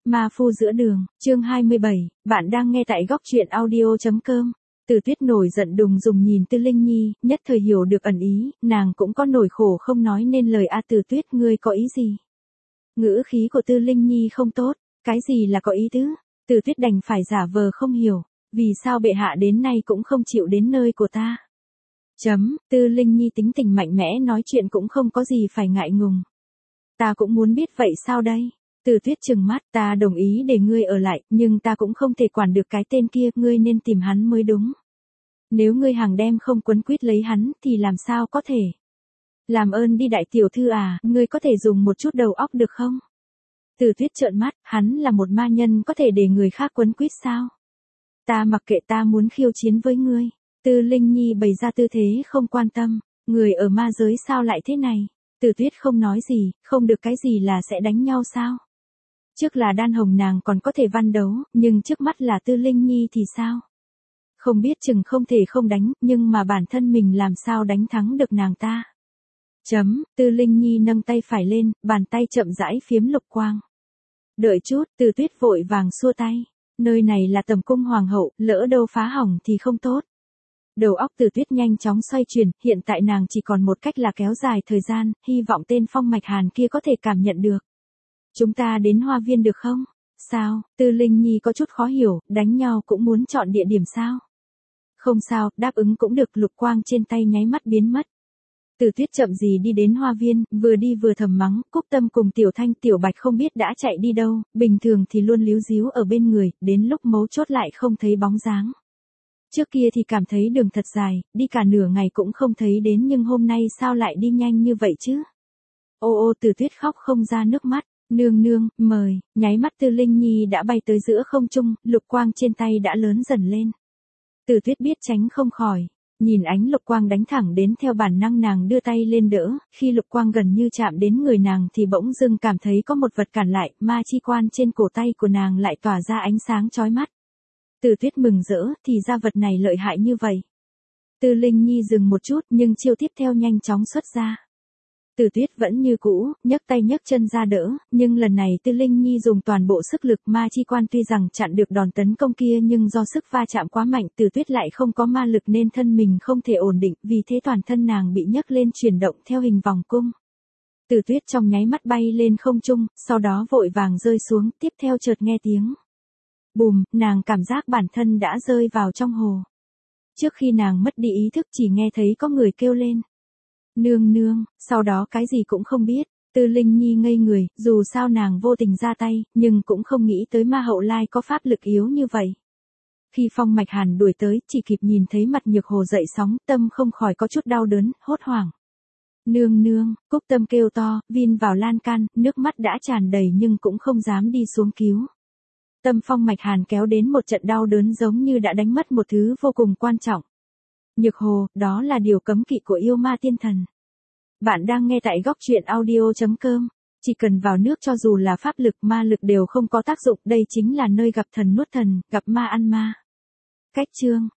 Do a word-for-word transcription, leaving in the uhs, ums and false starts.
Ma phu giữa đường, chương hai mươi bảy, bạn đang nghe tại góc truyện audio chấm com. Từ Tuyết nổi giận đùng đùng nhìn Tư Linh Nhi, nhất thời hiểu được ẩn ý, nàng cũng có nỗi khổ không nói nên lời. A Từ Tuyết, ngươi có ý gì? Ngữ khí của Tư Linh Nhi không tốt. Cái gì là có ý tứ? Từ Tuyết đành phải giả vờ không hiểu, vì sao bệ hạ đến nay cũng không chịu đến nơi của ta. Chấm, Tư Linh Nhi tính tình mạnh mẽ, nói chuyện cũng không có gì phải ngại ngùng. Ta cũng muốn biết vậy sao đây? Từ Tuyết trừng mắt, ta đồng ý để ngươi ở lại, nhưng ta cũng không thể quản được cái tên kia, ngươi nên tìm hắn mới đúng. Nếu ngươi hàng đêm không quấn quýt lấy hắn, thì làm sao có thể? Làm ơn đi đại tiểu thư à, ngươi có thể dùng một chút đầu óc được không? Từ Tuyết trợn mắt, hắn là một ma nhân có thể để người khác quấn quýt sao? Ta mặc kệ, ta muốn khiêu chiến với ngươi. Tư Linh Nhi bày ra tư thế không quan tâm, người ở ma giới sao lại thế này? Từ Tuyết không nói gì, không được cái gì là sẽ đánh nhau sao? Trước là Đan Hồng nàng còn có thể văn đấu, nhưng trước mắt là Tư Linh Nhi thì sao? Không biết chừng không thể không đánh, nhưng mà bản thân mình làm sao đánh thắng được nàng ta? Chấm, Tư Linh Nhi nâng tay phải lên, bàn tay chậm rãi phiếm lục quang. Đợi chút, Từ Tuyết vội vàng xua tay. Nơi này là tầm cung hoàng hậu, lỡ đâu phá hỏng thì không tốt. Đầu óc Từ Tuyết nhanh chóng xoay chuyển, hiện tại nàng chỉ còn một cách là kéo dài thời gian, hy vọng tên Phong Mạch Hàn kia có thể cảm nhận được. Chúng ta đến hoa viên được không? Sao? Tư Linh Nhi có chút khó hiểu, đánh nhau cũng muốn chọn địa điểm sao? Không sao, đáp ứng cũng được. Lục quang trên tay nháy mắt biến mất. Từ Tuyết chậm gì đi đến hoa viên, vừa đi vừa thầm mắng, Cúc Tâm cùng Tiểu Thanh Tiểu Bạch không biết đã chạy đi đâu, bình thường thì luôn líu díu ở bên người, đến lúc mấu chốt lại không thấy bóng dáng. Trước kia thì cảm thấy đường thật dài, đi cả nửa ngày cũng không thấy đến, nhưng hôm nay sao lại đi nhanh như vậy chứ? Ô ô, Từ Tuyết khóc không ra nước mắt. Nương nương, mời, nháy mắt Tư Linh Nhi đã bay tới giữa không trung, lục quang trên tay đã lớn dần lên. Từ Tuyết biết tránh không khỏi, nhìn ánh lục quang đánh thẳng đến, theo bản năng nàng đưa tay lên đỡ, khi lục quang gần như chạm đến người nàng thì bỗng dưng cảm thấy có một vật cản lại, ma chi quan trên cổ tay của nàng lại tỏa ra ánh sáng chói mắt. Từ Tuyết mừng rỡ, thì ra vật này lợi hại như vậy. Tư Linh Nhi dừng một chút, nhưng chiêu tiếp theo nhanh chóng xuất ra. Từ Tuyết vẫn như cũ, nhấc tay nhấc chân ra đỡ, nhưng lần này Tư Linh Nhi dùng toàn bộ sức lực. Ma chi quan tuy rằng chặn được đòn tấn công kia, nhưng do sức va chạm quá mạnh, Từ Tuyết lại không có ma lực nên thân mình không thể ổn định, vì thế toàn thân nàng bị nhấc lên chuyển động theo hình vòng cung. Từ Tuyết trong nháy mắt bay lên không trung, sau đó vội vàng rơi xuống, tiếp theo chợt nghe tiếng bùm, nàng cảm giác bản thân đã rơi vào trong hồ. Trước khi nàng mất đi ý thức chỉ nghe thấy có người kêu lên. Nương nương, sau đó cái gì cũng không biết. Tư Linh Nhi ngây người, dù sao nàng vô tình ra tay, nhưng cũng không nghĩ tới ma hậu lai có pháp lực yếu như vậy. Khi Phong Mạch Hàn đuổi tới, chỉ kịp nhìn thấy mặt Nhược Hồ dậy sóng, tâm không khỏi có chút đau đớn, hốt hoảng. Nương nương, Cúc Tâm kêu to, vin vào lan can, nước mắt đã tràn đầy nhưng cũng không dám đi xuống cứu. Tâm Phong Mạch Hàn kéo đến một trận đau đớn giống như đã đánh mất một thứ vô cùng quan trọng. Nhược Hồ, đó là điều cấm kỵ của yêu ma tiên thần. Bạn đang nghe tại góc truyện audio chấm com. Chỉ cần vào nước cho dù là pháp lực, ma lực đều không có tác dụng, đây chính là nơi gặp thần nuốt thần, gặp ma ăn ma. Cách chương